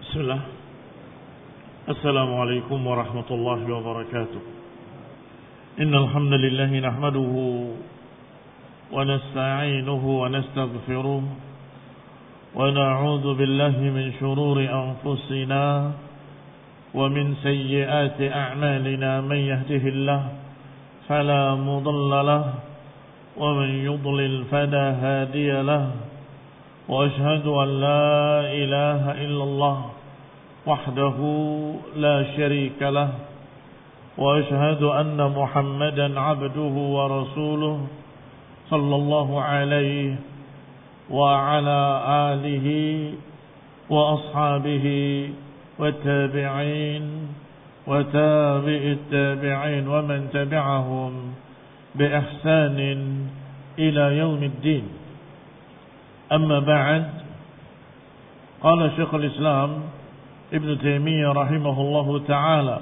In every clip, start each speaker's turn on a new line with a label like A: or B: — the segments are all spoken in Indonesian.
A: Bismillah. Assalamualaikum warahmatullahi wabarakatuh. Innal hamdalillah nahmaduhu wa nasta'inuhu wa nastaghfiruh wa na'udzu billahi min shururi anfusina wa min sayyiati a'malina man yahdihillah fala mudilla lahu wa man yudlil fala hadiya lahu. وأشهد أن لا إله إلا الله وحده لا شريك له وأشهد أن محمدا عبده ورسوله صلى الله عليه وعلى آله وأصحابه والتابعين وتابع التابعين ومن تبعهم بإحسان إلى يوم الدين. أما بعد قال شيخ الإسلام ابن تيمية رحمه الله تعالى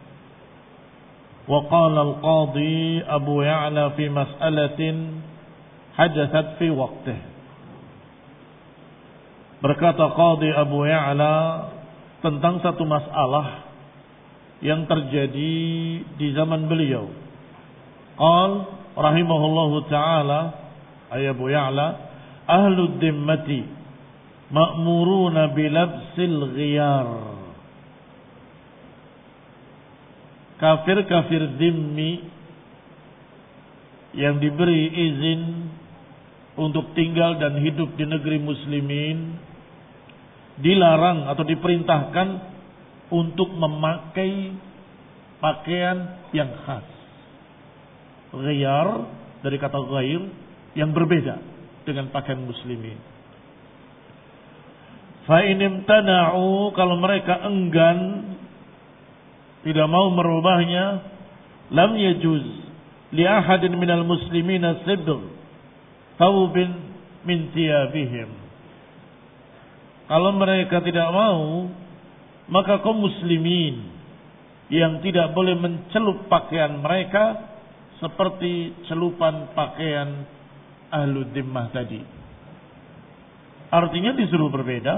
A: وقال القاضي أبو يعلى في مسألة حدثت في وقته. Berkata Qadhi Abu Ya'la tentang satu masalah yang terjadi di zaman beliau. Qal rahimahullahu ta'ala ay Abu Ya'la ahlud dimmati ma'muruna bilabsil ghiyar. Kafir-kafir dimmi yang diberi izin untuk tinggal dan hidup di negeri muslimin dilarang atau diperintahkan untuk memakai pakaian yang khas. Ghiyar dari kata ghair yang berbeda dengan pakaian muslimin. Fa in imtana'u, kalau mereka enggan tidak mau merubahnya, lam yajuz li ahadin minal muslimina sidr thawbin min thiyabihim. Kalau mereka tidak mau, maka kaum muslimin yang tidak boleh mencelup pakaian mereka seperti celupan pakaian ahlu dimmah tadi. Artinya disuruh berbeda.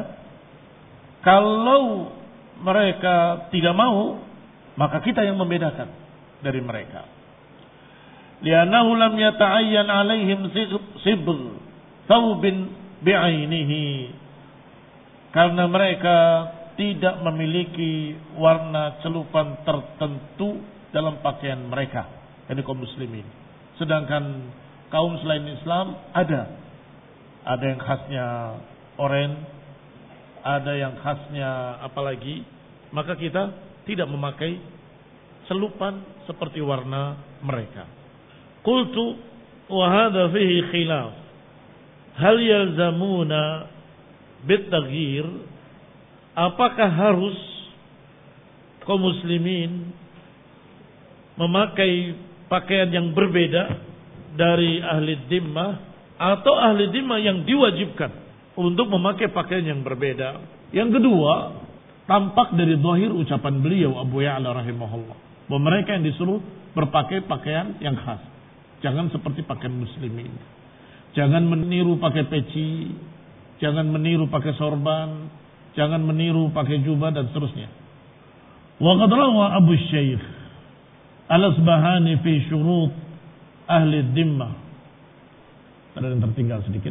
A: Kalau mereka tidak mau, maka kita yang membedakan dari mereka. Li'annahu lam yata'ayyan 'alaihim sibr thawbin bi'ainihi. Karena mereka tidak memiliki warna celupan tertentu dalam pakaian mereka, yakni kaum muslimin. Sedangkan kaum selain Islam ada yang khasnya oranye, ada yang khasnya apalagi, maka kita tidak memakai celupan seperti warna mereka. Qultu wa hadha fihi khilaf hal yalzamuna bitaghyir, apakah harus kaum muslimin memakai pakaian yang berbeda dari ahli dhimmah, atau ahli dhimmah yang diwajibkan untuk memakai pakaian yang berbeda. Yang kedua, tampak dari zahir ucapan beliau Abu Ya'la rahimahullah bahwa mereka yang disuruh berpakai pakaian yang khas. Jangan seperti pakaian muslimin. Jangan meniru pakai peci, jangan meniru pakai sorban, jangan meniru pakai jubah dan seterusnya. Wa qad rawa Abu Syekh Al-Asbahani fi syurut ahli dhimmah. Ada yang tertinggal sedikit.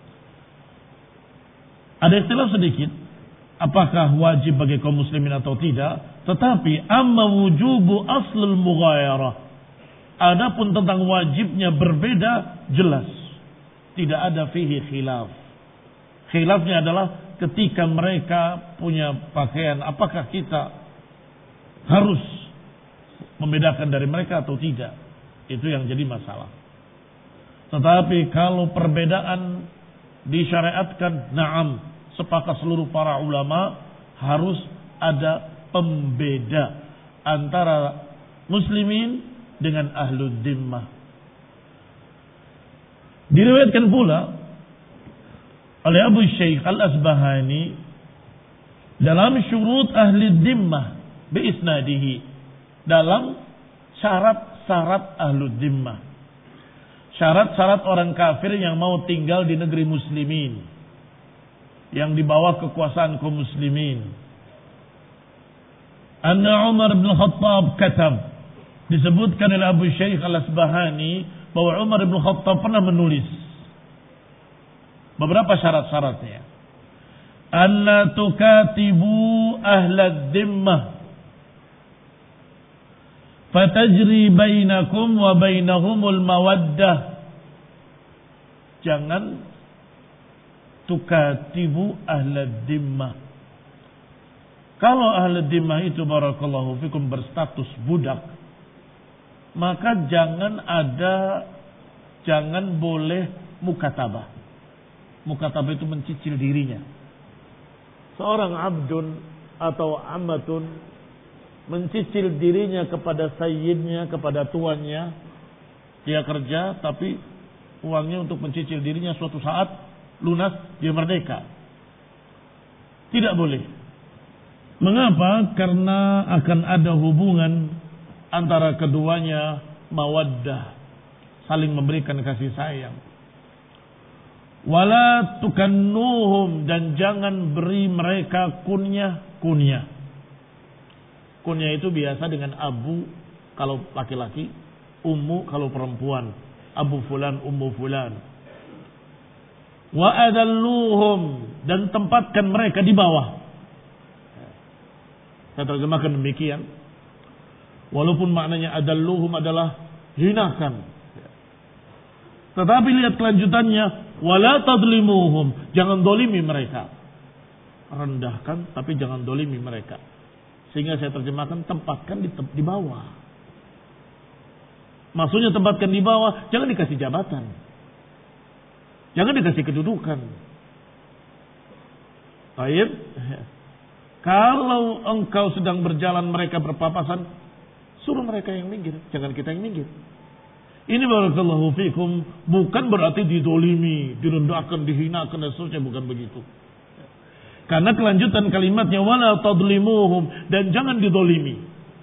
A: Ada istilah sedikit, apakah wajib bagi kaum muslimin atau tidak. Tetapi amma wujubu aslul mughayarah, adapun tentang wajibnya berbeda jelas, tidak ada fihi khilaf. Khilafnya adalah ketika mereka punya pakaian, apakah kita harus membedakan dari mereka atau tidak. Itu yang jadi masalah. Tetapi kalau perbedaan disyariatkan, na'am, sepakat seluruh para ulama harus ada pembeda antara muslimin dengan ahlul dhimmah. Diriwayatkan pula oleh Abu Syekh Al-Asbahani dalam syurut ahli dhimmah bi isnadihi, dalam syarat-syarat ahlul dhimmah, syarat-syarat orang kafir yang mau tinggal di negeri muslimin, yang di bawah kekuasaan kaum muslimin. anna Umar bin Khattab katab. Disebutkan oleh Abu Syekh Al-Asbahani bahwa Umar bin Khattab pernah menulis beberapa syarat-syaratnya. Alla tukatibu ahlad dhimmah fatajri bainakum wa bainahumul mawaddah. Jangan tukatibu ahlad dhimmah. Kalau ahlad dhimmah itu barakallahu fikum berstatus budak, maka jangan boleh mukatabah. Mukatabah itu mencicil dirinya. Seorang abdun atau amatun mencicil dirinya kepada sayyidnya, kepada tuannya. Dia kerja tapi uangnya untuk mencicil dirinya, suatu saat lunas dia merdeka. Tidak boleh. Mengapa? Karena akan ada hubungan antara keduanya, mawaddah, saling memberikan kasih sayang. Wala tukannuhum, dan jangan beri mereka kunyah. Kunyah itu biasa dengan abu kalau laki-laki, ummu kalau perempuan, abu fulan, ummu fulan. Wa adalluhum, dan tempatkan mereka di bawah. Saya terjemahkan demikian. Walaupun maknanya adalluhum adalah hinakan. Tetapi lihat kelanjutannya. Wala tadlimuhum, jangan dolimi mereka. Rendahkan tapi jangan dolimi mereka. Sehingga saya terjemahkan tempatkan di bawah. Maksudnya tempatkan di bawah, jangan dikasih jabatan. Jangan dikasih kedudukan. Baik. Kalau engkau sedang berjalan mereka berpapasan, suruh mereka yang minggir, jangan kita yang minggir. Ini barakallahu fikum bukan berarti didolimi, direndahkan, dihinakan dan seterusnya, bukan begitu. Karena kelanjutan kalimatnya wala tadlimuhum, dan jangan didolimi.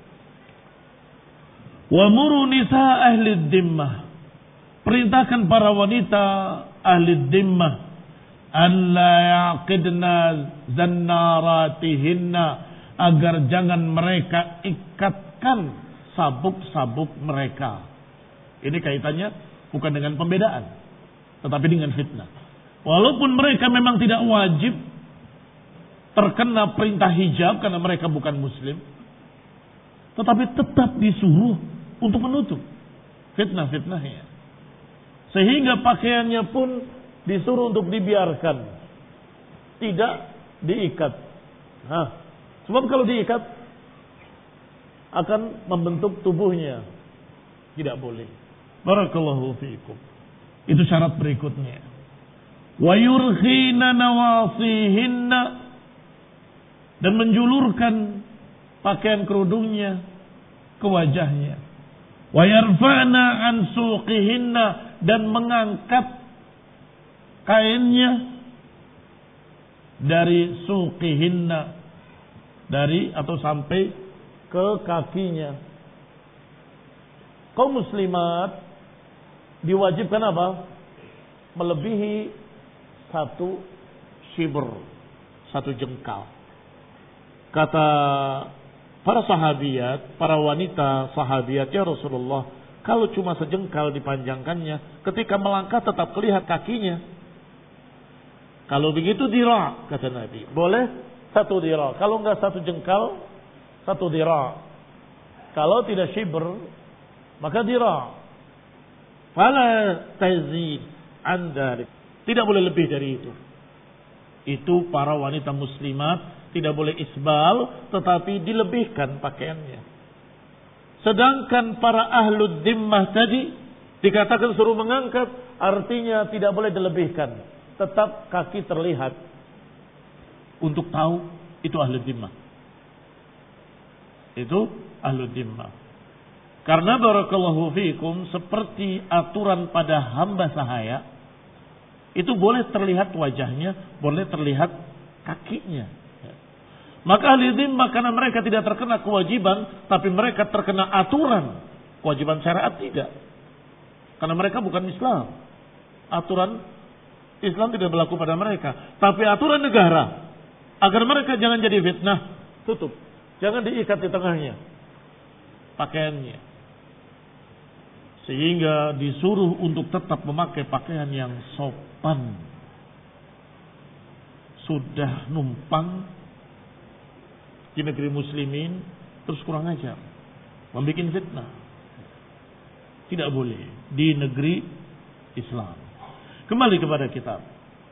A: Wa muru nisa ahli dhimmah, perintahkan para wanita ahli dhimmah alla yaqidna zannaratihinna, agar jangan mereka ikatkan sabuk-sabuk mereka. Ini kaitannya bukan dengan pembedaan, tetapi dengan fitnah. Walaupun mereka memang tidak wajib terkena perintah hijab karena mereka bukan muslim, tetapi tetap disuruh untuk menutup fitnah-fitnahnya. Sehingga pakaiannya pun disuruh untuk dibiarkan, tidak diikat. Sebab kalau diikat akan membentuk tubuhnya, tidak boleh. Barakallahu fiikum. Itu syarat berikutnya. Wa yurkhina nawasihinna, dan menjulurkan pakaian kerudungnya ke wajahnya. Wa yarfa'na an suqihinna, dan mengangkat kainnya dari suqihinna, dari atau sampai ke kakinya. Kaum muslimat diwajibkan apa? Melebihi 1 shibr, 1 jengkal. Kata para sahabiat, para wanita sahabiat, ya Rasulullah, kalau cuma sejengkal dipanjangkannya, ketika melangkah tetap kelihatan kakinya. Kalau begitu dira, kata Nabi. Boleh 1 dira. Kalau enggak 1 jengkal, 1 dira. Kalau tidak shibr, maka dira. Fala tazid an dzalik. Tidak boleh lebih dari itu. Itu para wanita muslimat tidak boleh isbal, tetapi dilebihkan pakaiannya. Sedangkan para ahlud dhimmah tadi dikatakan suruh mengangkat, artinya tidak boleh dilebihkan. Tetap kaki terlihat. Untuk tahu itu ahlud dhimmah. Itu ahlud dhimmah. Karena barakallahu fiikum, seperti aturan pada hamba sahaya, itu boleh terlihat wajahnya, boleh terlihat kakinya. Maka ahli dhimmah, karena mereka tidak terkena kewajiban, tapi mereka terkena aturan. Kewajiban syariat tidak. Karena mereka bukan Islam. Aturan Islam tidak berlaku pada mereka. Tapi aturan negara, agar mereka jangan jadi fitnah, tutup. Jangan diikat di tengahnya pakaiannya. Sehingga disuruh untuk tetap memakai pakaian yang sopan. Sudah numpang di negeri muslimin, terus kurang ajar, membuat fitnah. Tidak boleh di negeri Islam. Kembali kepada kitab.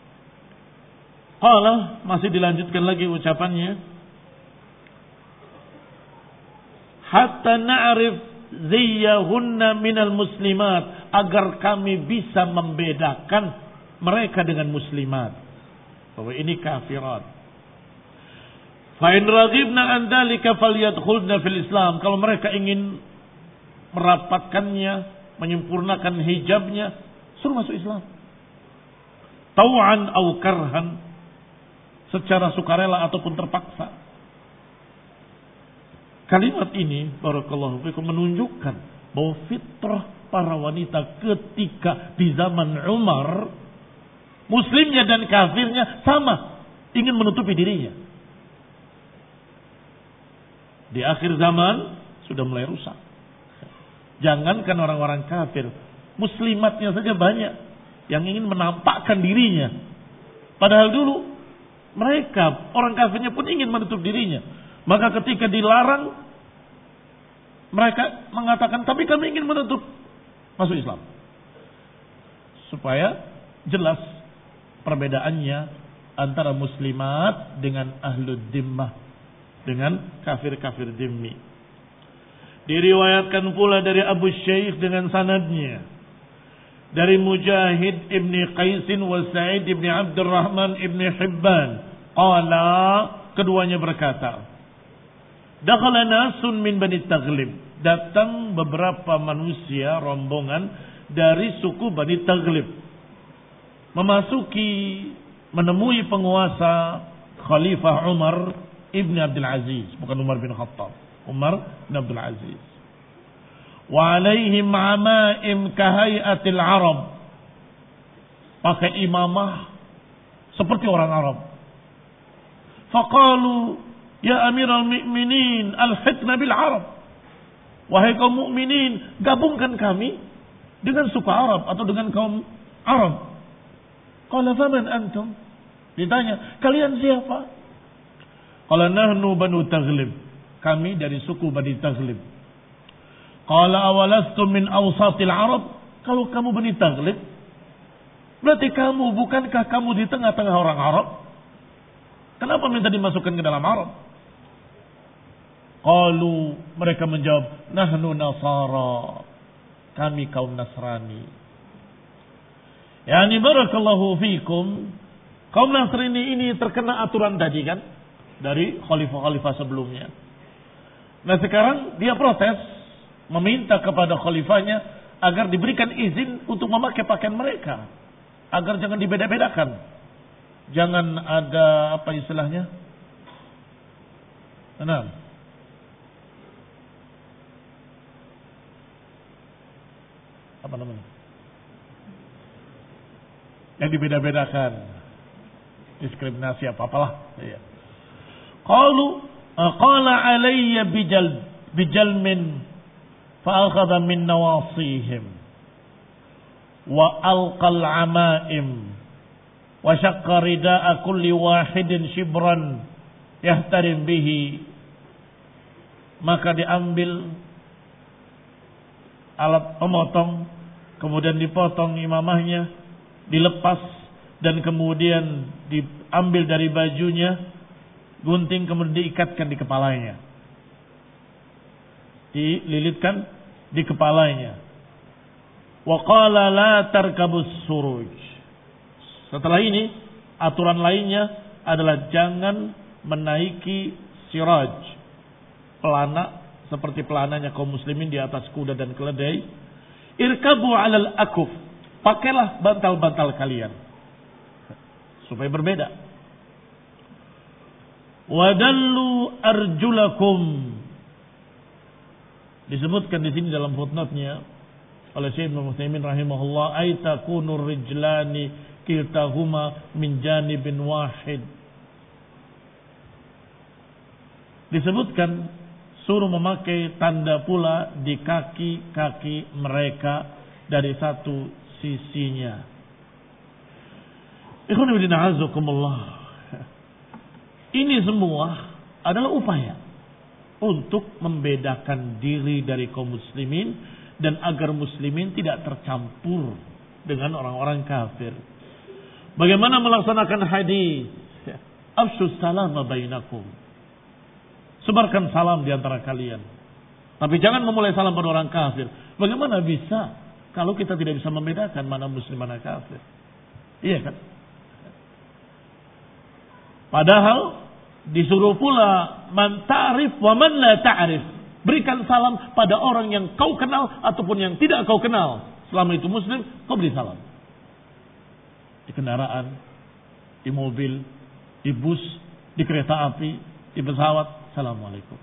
A: Qala, masih dilanjutkan lagi ucapannya. Hatta na'rif ziyyahunna minal muslimat, agar kami bisa membedakan mereka dengan muslimat, bahwa ini kafirat. Fa in raghibna an dzalika falyadkhulna fil Islam. Kalau mereka ingin merapatkannya, menyempurnakan hijabnya, suruh masuk Islam. Tau'an aw karhan, secara sukarela ataupun terpaksa. Kalimat ini barakallahu fikum menunjukkan bahwa fitrah para wanita ketika di zaman Umar, muslimnya dan kafirnya sama, ingin menutupi dirinya. Di akhir zaman sudah mulai rusak. Jangankan orang-orang kafir, muslimatnya saja banyak yang ingin menampakkan dirinya. Padahal dulu mereka, orang kafirnya pun ingin menutup dirinya. Maka ketika dilarang, mereka mengatakan, tapi kami ingin menutup, masuk Islam. Supaya jelas perbedaannya antara muslimat dengan ahlud dimmah, dengan kafir-kafir dimmi. Diriwayatkan pula dari Abu Syekh dengan sanadnya, dari Mujahid ibni Qaisin wa Sa'id ibni Abdurrahman ibni Hibban. Qala, keduanya berkata, dakhala nasun min Bani Taghlib, datang beberapa manusia rombongan dari suku Bani Taghlib, menemui penguasa Khalifah Umar ibn Abdul Aziz, bukan Umar bin Khattab, Umar bin Abdul Aziz. Wa alaihim amaim kahai'atil Arab, pakai imamah seperti orang Arab. Faqalu, ya Amiral Mu'minin, alhiqna bil Arab. Wahai kaum mukminin, gabungkan kami dengan suku Arab atau dengan kaum Arab. Qala faman antum? Ditanya, kalian siapa? Qala nahnu Banu Taghlib, kami dari suku Bani Taghlib. Qala awalastum min awsatil Arab? Kalau kamu Bani Taghlib, berarti kamu, bukankah kamu di tengah-tengah orang Arab? Kenapa minta dimasukkan ke dalam Arab? Qalu, mereka menjawab, nahnu Nasara, kami kaum Nasrani. Yani barakallahu fikum, kaum Nasrani ini terkena aturan tadi kan, dari khalifah-khalifah sebelumnya. Nah sekarang dia protes, meminta kepada khalifahnya agar diberikan izin untuk memakai pakaian mereka, agar jangan dibeda-bedakan, jangan ada apa istilahnya, apa namanya, yang dibeda-bedakan, diskriminasi apa-apalah. Ya. Qala alayya bijalmin fa'akhadha min nawasihim wa alqal amaim wa syaqqa rida'a kulli wahidin shibran yahtarim bihi. Maka diambil alat pemotong, kemudian dipotong imamahnya, dilepas, dan kemudian diambil dari bajunya, gunting, kemudian diikatkan di kepalanya, dililitkan di kepalanya. Wa qala la tarkabus suruj. Setelah ini aturan lainnya adalah jangan menaiki siraj, pelana seperti pelananya kaum muslimin di atas kuda dan keledai. Irkabu alal akuf, pakailah bantal-bantal kalian supaya berbeda. Wadallu arjulakum, disebutkan di sini dalam footnote-nya oleh Syekh Ibnu Utsaimin rahimahullah, ay takunur rijlani kiltahuma min janibin wahid. disebutkan suruh memakai tanda pula di kaki-kaki mereka dari satu sisinya. Ikhwan fillah azakumullah. Ini semua adalah upaya untuk membedakan diri dari kaum muslimin dan agar muslimin tidak tercampur dengan orang-orang kafir. Bagaimana melaksanakan hadis? Afshus salama bainakum. Sebarkan salam di antara kalian. Tapi jangan memulai salam pada orang kafir. Bagaimana bisa kalau kita tidak bisa membedakan mana muslim mana kafir? Iya kan? Padahal disuruh pula man ta'rif wa man la ta'rif. Berikan salam pada orang yang kau kenal ataupun yang tidak kau kenal. Selama itu muslim, kau beri salam. Di kendaraan, di mobil, di bus, di kereta api, di pesawat. Assalamualaikum.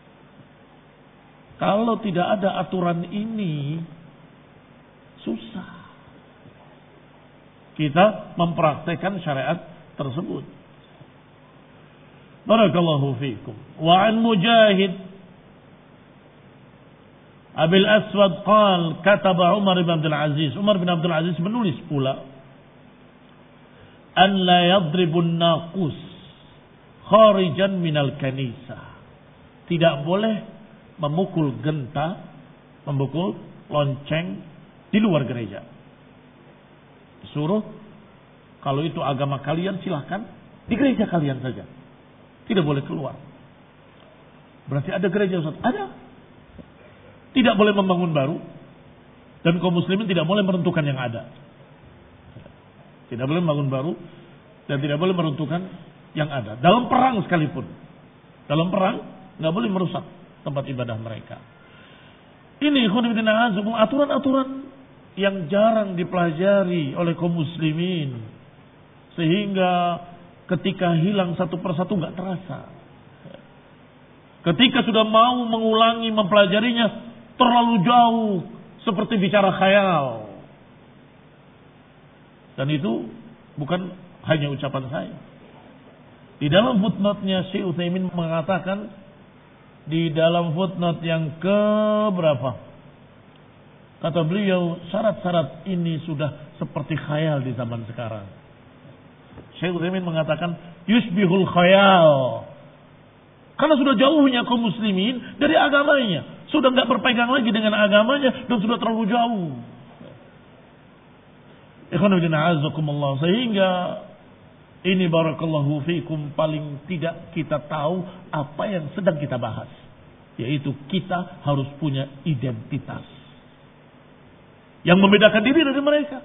A: Kalau tidak ada aturan ini, susah kita mempraktekkan syariat tersebut. Barakallahu fiikum. Wa an Mujahid Abil Aswad qal kataba Umar bin Abdul Aziz. Umar bin Abdul Aziz menulis pula an la yadribun naqus kharijan minal kanisa. Tidak boleh memukul genta, memukul lonceng di luar gereja. Disuruh kalau itu agama kalian silahkan di gereja kalian saja. Tidak boleh keluar. Berarti ada gereja Ustaz? Ada. Tidak boleh membangun baru dan kaum muslimin tidak boleh meruntuhkan yang ada. Tidak boleh membangun baru dan tidak boleh meruntuhkan yang ada. Dalam perang sekalipun. Dalam perang nggak boleh merusak tempat ibadah mereka. Ini aturan-aturan yang jarang dipelajari oleh kaum muslimin. Sehingga ketika hilang satu persatu nggak terasa. Ketika sudah mau mengulangi mempelajarinya terlalu jauh seperti bicara khayal. Dan itu bukan hanya ucapan saya. Di dalam footnote-nya Syekh Utsaimin mengatakan di dalam footnote yang ke berapa? Kata beliau, syarat-syarat ini sudah seperti khayal di zaman sekarang. Syekh Utsaimin mengatakan yusbihul khayal. Karena sudah jauhnya kaum muslimin dari agamanya, sudah enggak berpegang lagi dengan agamanya dan sudah terlalu jauh. Ikhwan fillah azakumullah, sehingga ini barakallahu fiikum paling tidak kita tahu apa yang sedang kita bahas. Yaitu kita harus punya identitas yang membedakan diri dari mereka.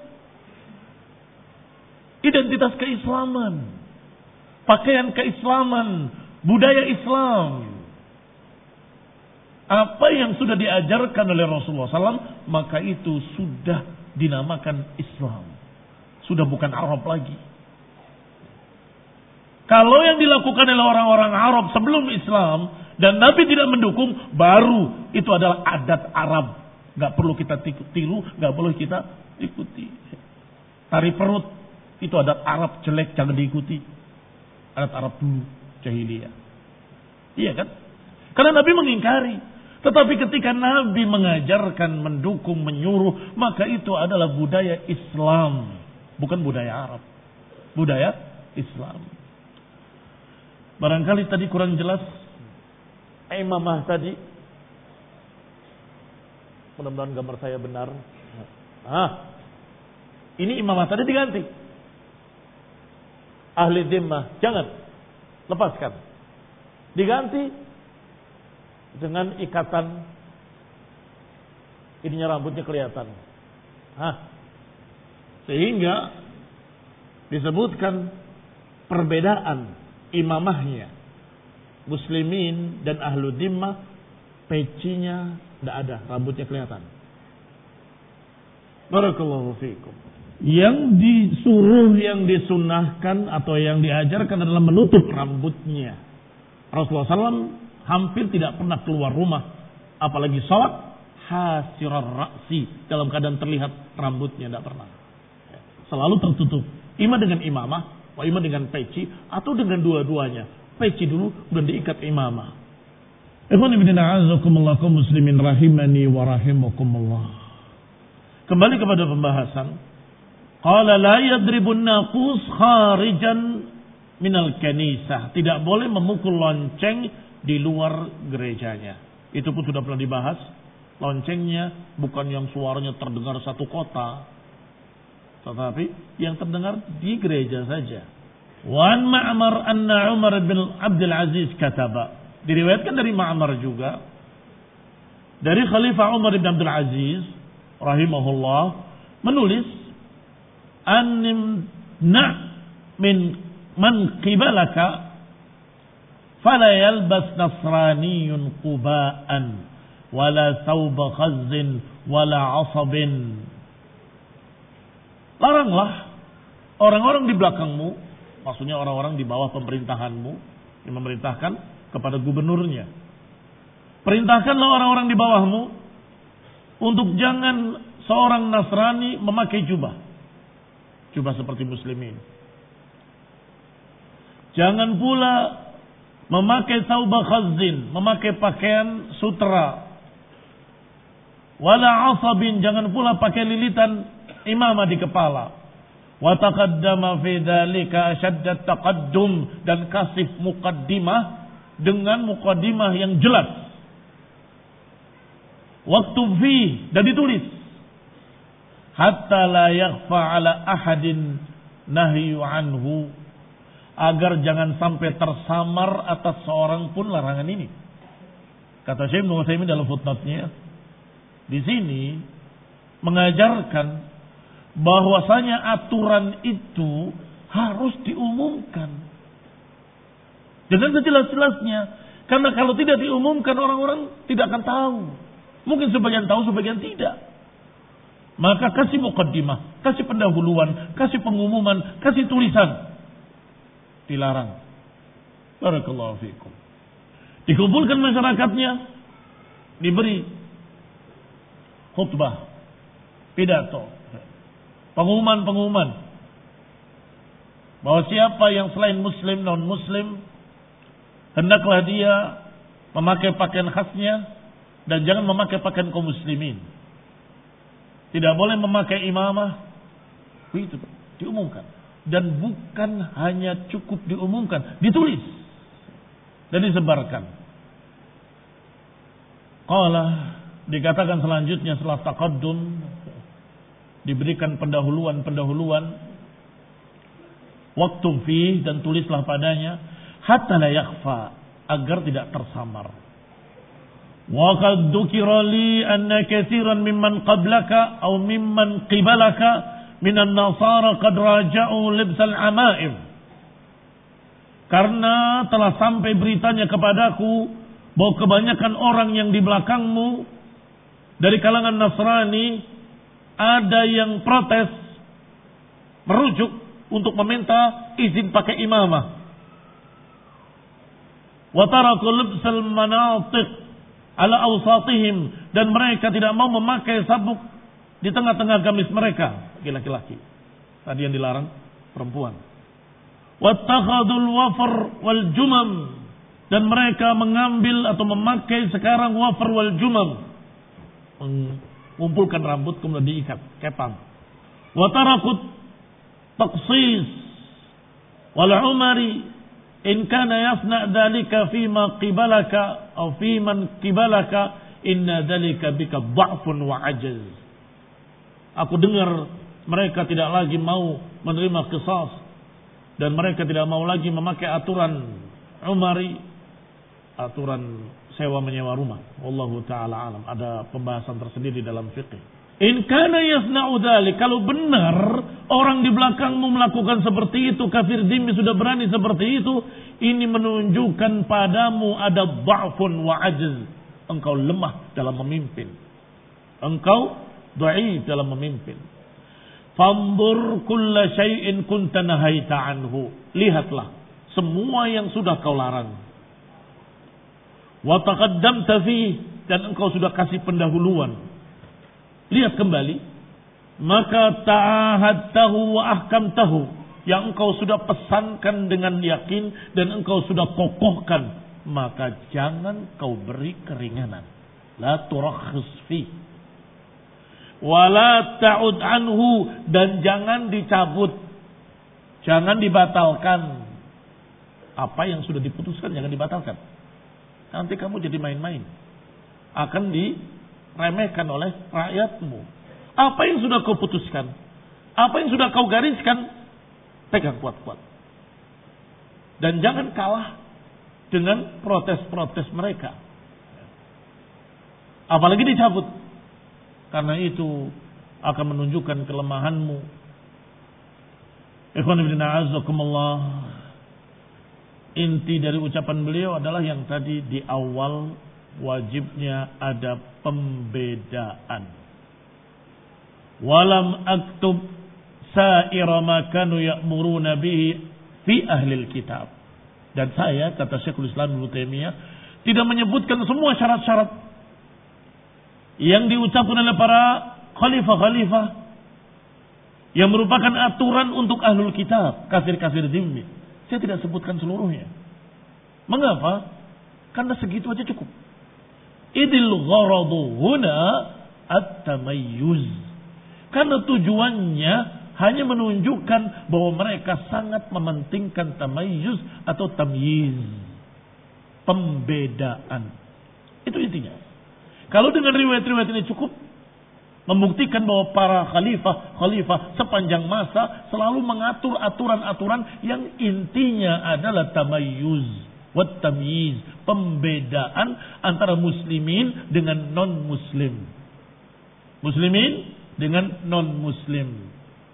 A: Identitas keislaman, pakaian keislaman, budaya Islam. Apa yang sudah diajarkan oleh Rasulullah SAW, maka itu sudah dinamakan Islam. Sudah bukan Arab lagi. Kalau yang dilakukan oleh orang-orang Arab sebelum Islam dan Nabi tidak mendukung, baru itu adalah adat Arab. Gak perlu kita tiru, gak perlu kita ikuti. Tari perut, itu adat Arab jelek, jangan diikuti. Adat Arab dulu, jahiliyah. Iya kan? Karena Nabi mengingkari. Tetapi ketika Nabi mengajarkan, mendukung, menyuruh, maka itu adalah budaya Islam. Bukan budaya Arab. Budaya Islam. Barangkali tadi kurang jelas imamah tadi. Mudah-mudahan gambar saya benar. Ini imamah tadi diganti. Ahli dhimmah, jangan lepaskan. Diganti dengan ikatan. Ininya rambutnya kelihatan. Sehingga disebutkan perbedaan imamahnya. Muslimin dan ahlu dhimmah, pecinya tidak ada, rambutnya kelihatan. Barakallahu fiikum. Yang disuruh, yang disunahkan atau yang diajarkan adalah menutup rambutnya. Rasulullah SAW hampir tidak pernah keluar rumah, apalagi sholat hasirar ra'si, dalam keadaan terlihat rambutnya, tidak pernah. Selalu tertutup. Ima dengan imamah, ima dengan peci, atau dengan dua-duanya. Peci dulu, kemudian diikat imamah. Ikhwan ibn a'azakumullah kaum muslimin rahimani wa rahimakumullah. Kembali kepada pembahasan. Qala la yadribun naqus kharijan minal kanisah. Tidak boleh memukul lonceng di luar gerejanya. Itu pun sudah pernah dibahas. Loncengnya bukan yang suaranya terdengar satu kota, tetapi yang terdengar di gereja saja. Wan Ma'mar anna Umar bin Abdul Aziz kataba. Diriwayatkan dari Ma'mar juga dari Khalifah Umar bin Abdul Aziz rahimahullah menulis an-na min man qibalaka fala yalbas nasraniyun quba'an wala thawba khazzin wala asabin. Laranglah orang-orang di belakangmu, maksudnya orang-orang di bawah pemerintahanmu, yang memerintahkan kepada gubernurnya. Perintahkanlah orang-orang di bawahmu untuk jangan seorang Nasrani memakai jubah. Jubah seperti muslimin. Jangan pula memakai thawba khazzin, memakai pakaian sutra. Wala asabin, jangan pula pakai lilitan imamah di kepala. Wa taqaddama fi dzalika ashaddat taqaddum, dan kasih muqaddimah dengan muqaddimah yang jelas. Waktu fi, dan ditulis hatta la yakhfa ala ahadin nahyu anhu, agar jangan sampai tersamar atas seorang pun larangan ini. Kata Syekh Ibnu Utsaimin dalam footnote-nya, di sini mengajarkan bahwasanya aturan itu harus diumumkan dengan sejelas-jelasnya. Karena kalau tidak diumumkan, orang-orang tidak akan tahu. Mungkin sebagian tahu, sebagian tidak. Maka kasih muqaddimah, kasih pendahuluan, kasih pengumuman, kasih tulisan. Dilarang. Barakallahu fiikum. Dikumpulkan masyarakatnya, diberi khutbah, pidato, pengumuman bahwa siapa yang selain muslim, non muslim, hendaklah dia memakai pakaian khasnya dan jangan memakai pakaian kaum muslimin. Tidak boleh memakai imamah. Itu diumumkan. Dan bukan hanya cukup diumumkan, ditulis dan disebarkan. Qala, dikatakan selanjutnya setelah taqaddum, diberikan pendahuluan waktu fi, dan tulislah padanya hatta la yakhfa, agar tidak tersamar. Wa qad dzukira li anna katsiran mimman qablaka aw mimman qibalaka minan nasara qad raja'u libsal amaim. Karena telah sampai beritanya kepadaku bahwa kebanyakan orang yang di belakangmu dari kalangan Nasrani ada yang protes, merujuk untuk meminta izin pakai imamah. Wa taraku libsal manatiq ala awsatihim, dan mereka tidak mau memakai sabuk di tengah-tengah gamis mereka, laki-laki. Tadi yang dilarang perempuan. Wattakhadul wafar wal jumam, dan mereka mengambil atau memakai sekarang wafar wal jumam, mengumpulkan rambut kemudian diikat kepang. Wa tarakut taqsis wal umari in kana yasna dzalika fima qibalaka aw fiman qibalaka inna dzalika bika dha'fun wa ajaz. Aku dengar mereka tidak lagi mau menerima qisas, dan mereka tidak mau lagi memakai aturan umari, aturan sewa menyewa rumah. Wallahu taala alam. Ada pembahasan tersendiri dalam fikih. In kana yasna'u dzalik, kalau benar orang di belakangmu melakukan seperti itu, kafir dhimmi sudah berani seperti itu, ini menunjukkan padamu ada dha'fun wa ajz. Engkau lemah dalam memimpin. Engkau dhaif dalam memimpin. Fanzur kulla syai'in kunta nahaita anhu. Lihatlah semua yang sudah kau larang. Wa taqaddamta fihi, dan engkau sudah kasih pendahuluan. Lihat kembali. Maka ta'ahadtahu wa ahkamtahu, yang engkau sudah pesankan dengan yakin dan engkau sudah kokohkan maka jangan kau beri keringanan. La turakhis fi. Wala ta'ud anhu, dan jangan dicabut. Jangan dibatalkan. Apa yang sudah diputuskan jangan dibatalkan. Nanti kamu jadi main-main. Akan diremehkan oleh rakyatmu. Apa yang sudah kau putuskan, apa yang sudah kau gariskan, pegang kuat-kuat. Dan jangan kalah dengan protes-protes mereka. Apalagi dicabut. Karena itu akan menunjukkan kelemahanmu. Ikhwan fillah a'azzakumullah. Inti dari ucapan beliau adalah yang tadi di awal, wajibnya ada pembedaan. Walam aktub sa'ira ma kanu ya'muruna bihi fi ahli kitab. Dan saya, kata Syekhul Islam Ibnu Taimiyah, tidak menyebutkan semua syarat-syarat yang diucapkan oleh para khalifah-khalifah yang merupakan aturan untuk ahlul kitab, kafir-kafir dhimmi. Saya tidak sebutkan seluruhnya. Mengapa? Karena segitu aja cukup. Idil gharadu huna at-tamayyuz. Karena tujuannya hanya menunjukkan bahwa mereka sangat mementingkan tamayyuz atau tamyiz. Pembedaan. Itu intinya. Kalau dengan riwayat-riwayat ini cukup membuktikan bahwa para khalifah sepanjang masa selalu mengatur aturan-aturan yang intinya adalah tamayyuz wa tamyiz, pembedaan antara muslimin dengan non-muslim. Muslimin dengan non-muslim.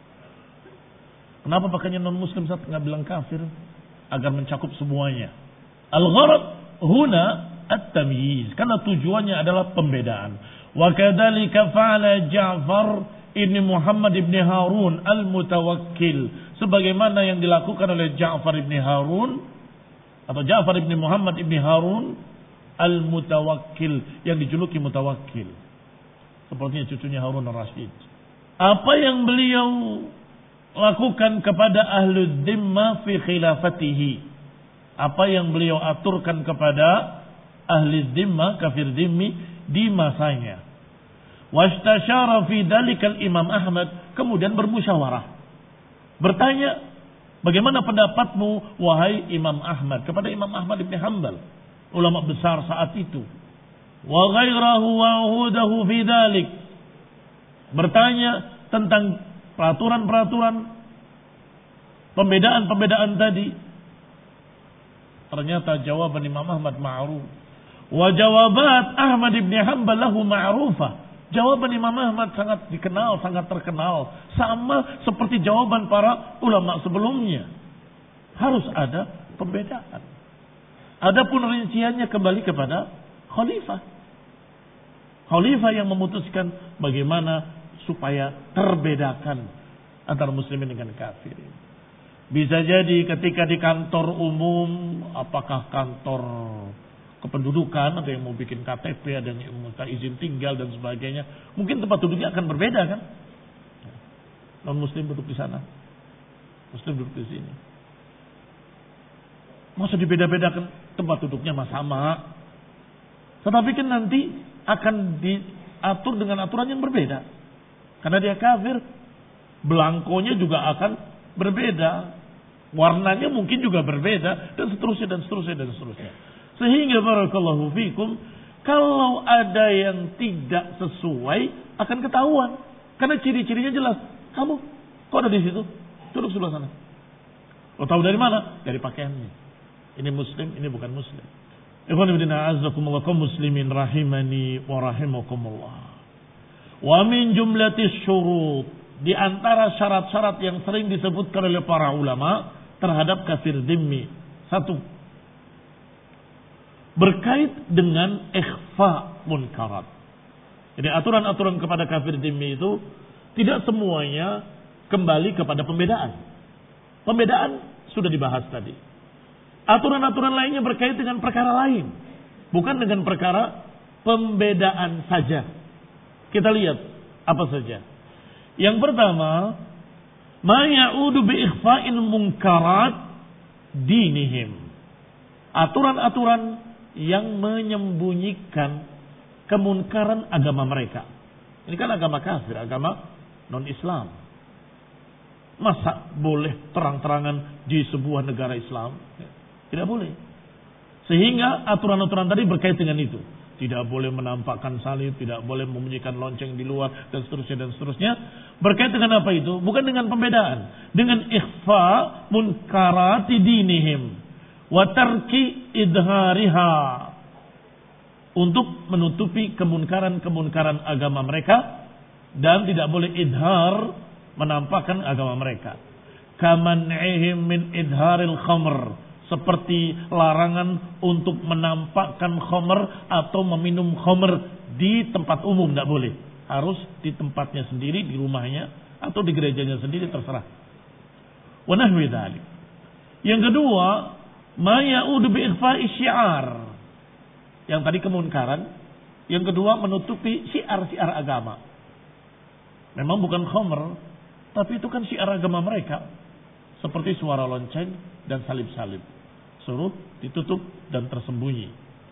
A: Kenapa pakainya non-muslim saat nggak bilang kafir? Agar mencakup semuanya. Al-gharad huna at-tamyiz, karena tujuannya adalah pembedaan. Wa kadzalika fa'ala Ja'far ibn Muhammad ibn Harun al-Mutawakkil, sebagaimana yang dilakukan oleh Ja'far ibn Harun atau Ja'far ibn Muhammad ibn Harun al-Mutawakkil, yang dijuluki Mutawakkil, sepertinya cucunya Harun ar-Rasyid. Apa yang beliau lakukan kepada ahlu dhimma fi khilafatihi, apa yang beliau aturkan kepada ahli dhimma, kafir dhimmi di masanya. Wastashara fi dalikal Imam Ahmad, kemudian bermusyawarah. Bertanya, bagaimana pendapatmu wahai Imam Ahmad, kepada Imam Ahmad bin Hanbal, ulama besar saat itu. Wa ghairahu wa hudahu fi dalik. Bertanya tentang peraturan-peraturan, pembedaan-pembedaan tadi. Ternyata jawaban Imam Ahmad ma'ruf. Wa jawabat Ahmad ibn Hanbal lahu ma'rufah. Jawaban Imam Ahmad sangat dikenal, sangat terkenal. Sama seperti jawaban para ulama sebelumnya. Harus ada pembedaan. Adapun rinciannya kembali kepada khalifah. Khalifah yang memutuskan bagaimana supaya terbedakan antara muslimin dengan kafirin. Bisa jadi ketika di kantor umum, apakah kantor kependudukan, ada yang mau bikin KTP, ada yang mau minta izin tinggal dan sebagainya, mungkin tempat duduknya akan berbeda kan? Non muslim duduk di sana, muslim duduk di sini. Masa dibeda-bedakan tempat duduknya sama? Tetapi kan nanti akan diatur dengan aturan yang berbeda. Karena dia kafir, belangkonya juga akan berbeda, warnanya mungkin juga berbeda, dan seterusnya dan seterusnya dan seterusnya. Sehingga barakallahu fikum, kalau ada yang tidak sesuai akan ketahuan. Karena ciri-cirinya jelas. Kamu kok ada di situ? Duduk sebelah sana. Lo tahu dari mana? Dari pakaiannya. Ini muslim, ini bukan muslim. Ikhwan fillah a'azzakumullah, kaum muslimin rahimani wa rahimakumullah. Wa min jumlatis syurut, di antara syarat-syarat yang sering disebutkan oleh para ulama terhadap kafir dhimmi, satu, berkait dengan ikhfa munkarat. Jadi aturan-aturan kepada kafir dhimmi itu tidak semuanya kembali kepada pembedaan. Pembedaan sudah dibahas tadi. Aturan-aturan lainnya berkait dengan perkara lain, bukan dengan perkara pembedaan saja. Kita lihat apa saja. Yang pertama, ma ya'udu bi ikhfa'il munkarat dinihim. aturan-aturan yang menyembunyikan kemunkaran agama mereka. Ini kan agama kafir, agama non-Islam. Masa boleh terang-terangan di sebuah negara Islam? Tidak boleh. Sehingga aturan-aturan tadi berkait dengan itu. Tidak boleh menampakkan salib, tidak boleh membunyikan lonceng di luar, dan seterusnya, dan seterusnya. Berkait dengan apa itu? Bukan dengan pembedaan. Dengan ikhfa munkarati dinihim. Wa tarki idhariha. Untuk menutupi kemunkaran-kemunkaran agama mereka. Dan tidak boleh idhar, menampakkan agama mereka. Kaman'ihim min idharil khamr. Seperti larangan untuk menampakkan khamr atau meminum khamr di tempat umum, tidak boleh. Harus di tempatnya sendiri, di rumahnya atau di gerejanya sendiri, terserah. Wa nahwi dzalik. Yang kedua, ma ya'udu bi ikhfa'i syiar. Yang tadi kemunkaran, yang kedua menutupi syiar-syiar agama. Memang bukan khamr, tapi itu kan syiar agama mereka. Seperti suara lonceng dan salib-salib. Suruh ditutup dan tersembunyi.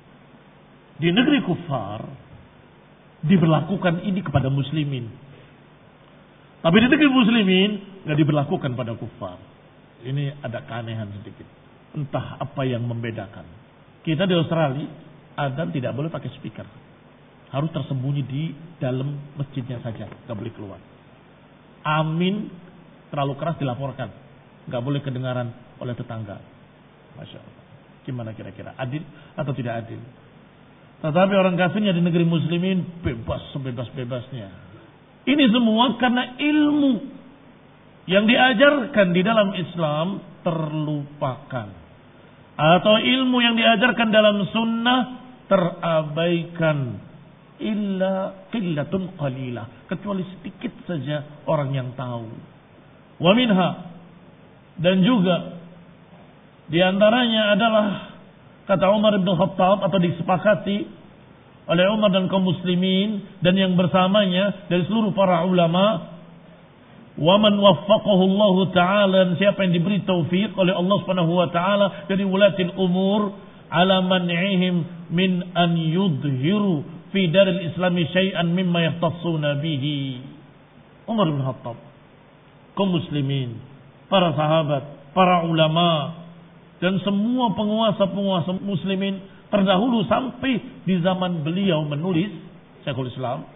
A: Di negeri kufar diberlakukan ini kepada muslimin. Tapi di negeri muslimin nggak diberlakukan pada kufar. Ini ada keanehan sedikit. Entah apa yang membedakan. Kita di Australia adzan tidak boleh pakai speaker. Harus tersembunyi di dalam masjidnya saja, nggak boleh keluar. Amin terlalu keras dilaporkan, nggak boleh kedengaran oleh tetangga. Masya Allah. Gimana kira-kira? Adil atau tidak adil? Tetapi orang kafirnya di negeri muslimin bebas sebebas-bebasnya. Ini semua karena ilmu yang diajarkan di dalam Islam terlupakan. Atau ilmu yang diajarkan dalam sunnah terabaikan. Illa qillatun qalilah. Kecuali sedikit saja orang yang tahu. Wa minha. Dan juga di antaranya adalah kata Umar bin Khattab atau disepakati oleh Umar dan kaum muslimin dan yang bersamanya dari seluruh para ulama, wa man waffaqahu Allah taala, siapa yang diberi taufik oleh Allah Subhanahu wa taala dari ulatil umur ala man'ihim min an yudhiru fi daril islami syai'an mimma yahtassuna bihi. Umar bin Khattab, kaum muslimin, para sahabat, para ulama dan semua penguasa-penguasa muslimin terdahulu sampai di zaman beliau menulis Syekhul Islam,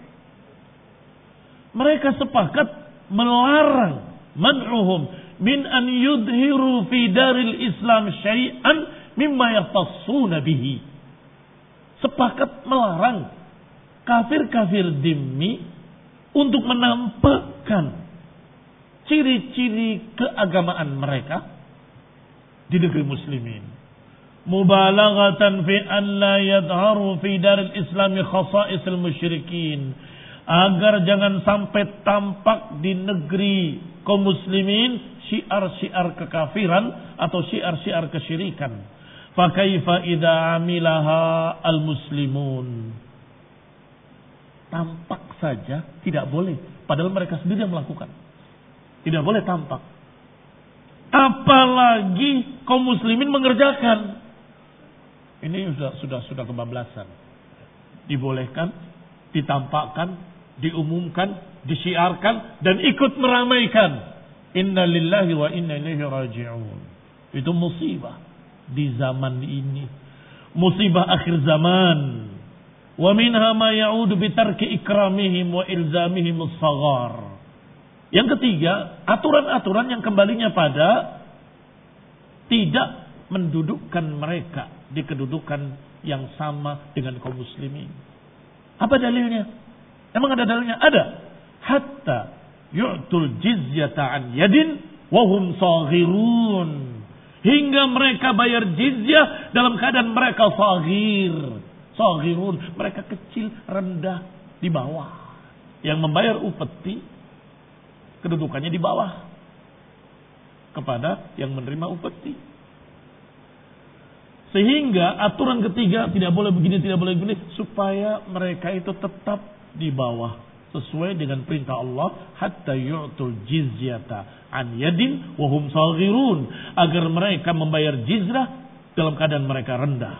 A: mereka sepakat melarang man'uhum min an yudhiru fi daril Islam syai'an mimma yahtassuna bihi. Sepakat melarang kafir-kafir dhimmi untuk menampakkan ciri-ciri keagamaan mereka di negeri muslimin. Mubalaghatan fi an la yadharu fi daril islami khasa'isil musyrikin. Agar jangan sampai tampak di negeri kaum muslimin syiar-syiar kekafiran atau syiar-syiar kesyirikan. Fa kaifa idza amilaha al muslimun. Tampak saja tidak boleh, padahal mereka sendiri yang melakukan. Tidak boleh tampak. Apalagi kaum muslimin mengerjakan. Ini sudah kebablasan. Dibolehkan, ditampakkan, diumumkan, disiarkan dan ikut meramaikan. Inna lillahi wa inna ilaihi raji'un. Itu musibah di zaman ini. Musibah akhir zaman. Wa minha ma ya'udu bi tarki ikramihim wa ilzamihim as-saghar. Yang ketiga, aturan-aturan yang kembalinya pada tidak mendudukkan mereka di kedudukan yang sama dengan kaum muslimin. Apa dalilnya? Emang ada dalilnya? Ada. Hatta yu'tul jizyata an yadin wa hum saghirun. Hingga mereka bayar jizyah dalam keadaan mereka saghir. Saghirun, mereka kecil, rendah, di bawah. Yang membayar upeti kedudukannya di bawah kepada yang menerima upeti. Sehingga aturan ketiga tidak boleh begini, tidak boleh begini, supaya mereka itu tetap di bawah sesuai dengan perintah Allah, hatta yu'tul jizyata an yadin wa hum saghirun, agar mereka membayar jizyah dalam keadaan mereka rendah.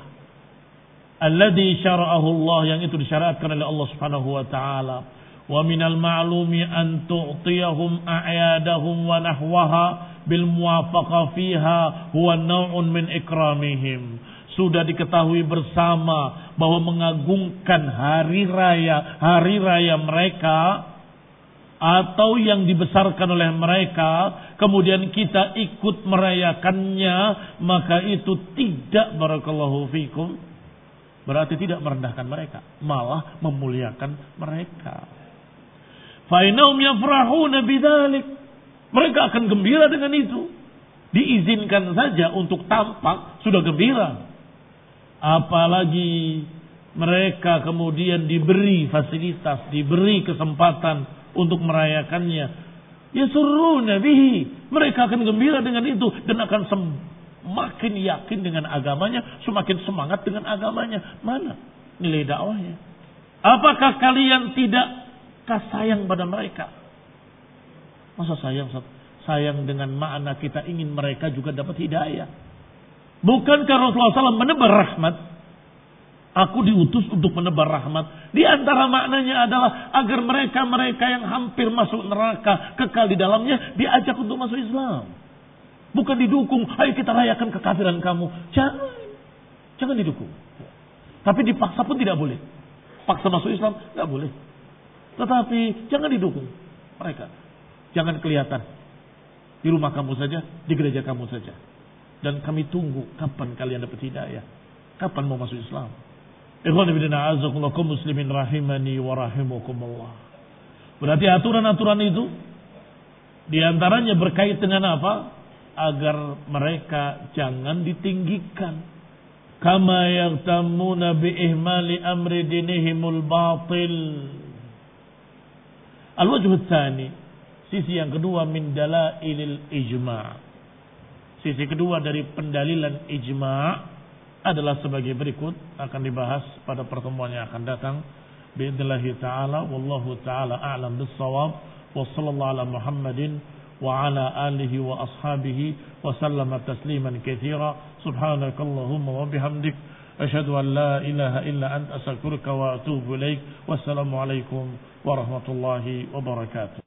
A: Alladzi syara'ahu Allah, yang itu disyariatkan oleh Allah Subhanahu wa taala. Wa minal ma'lumi an tu'tiyahum a'yadahum wa nahwaha bil muwafaqa fiha huwa naw'un min ikramihim. Sudah diketahui bersama bahwa mengagungkan hari raya mereka atau yang dibesarkan oleh mereka, kemudian kita ikut merayakannya, maka itu tidak, barakallahu fikum, berarti tidak merendahkan mereka, malah memuliakan mereka. Fa innahum yafrahuna bidzalik. Mereka akan gembira dengan itu. Diizinkan saja untuk tampak sudah gembira. Apalagi mereka kemudian diberi fasilitas, diberi kesempatan untuk merayakannya. Yasurruna bihi. Mereka akan gembira dengan itu dan akan semakin yakin dengan agamanya, semakin semangat dengan agamanya. Mana nilai dakwahnya? Apakah kalian tidak sayang pada mereka? Masa sayang dengan makna kita ingin mereka juga dapat hidayah. Bukankah Rasulullah SAW menebar rahmat? Aku diutus untuk menebar rahmat. Di antara maknanya adalah agar mereka yang hampir masuk neraka, kekal di dalamnya, diajak untuk masuk Islam. Bukan didukung, ayo kita rayakan kekafiran kamu. Jangan didukung. Tapi dipaksa pun tidak boleh. Paksa masuk Islam, tidak boleh. Tetapi jangan didukung mereka. Jangan kelihatan. Di rumah kamu saja, di gereja kamu saja. Dan kami tunggu kapan kalian dapat hidayah. Kapan mau masuk Islam. Ikhwan fillah a'azzakumullah kaum muslimin rahimani wa rahimakumullah. Berarti aturan-aturan itu diantaranya berkait dengan apa? Agar mereka jangan ditinggikan. Kama yagtamuna bi ihmali amri dinihimul batil. Al-wajh tsani, sisi yang kedua min dalailil ijma'. Sisi kedua dari pendalilan ijma' adalah sebagai berikut, akan dibahas pada pertemuan yang akan datang باذنillah taala. Wallahu taala a'lam bis-shawab. Wa sallallahu ala Muhammadin wa ala alihi wa ashabihi wa sallama tasliman katsira. Subhanakallahumma wa bihamdik asyhadu an la ilaha illa anta astaghfiruka wa atubu ilaik. Wassalamu alaikum warahmatullahi wabarakatuh.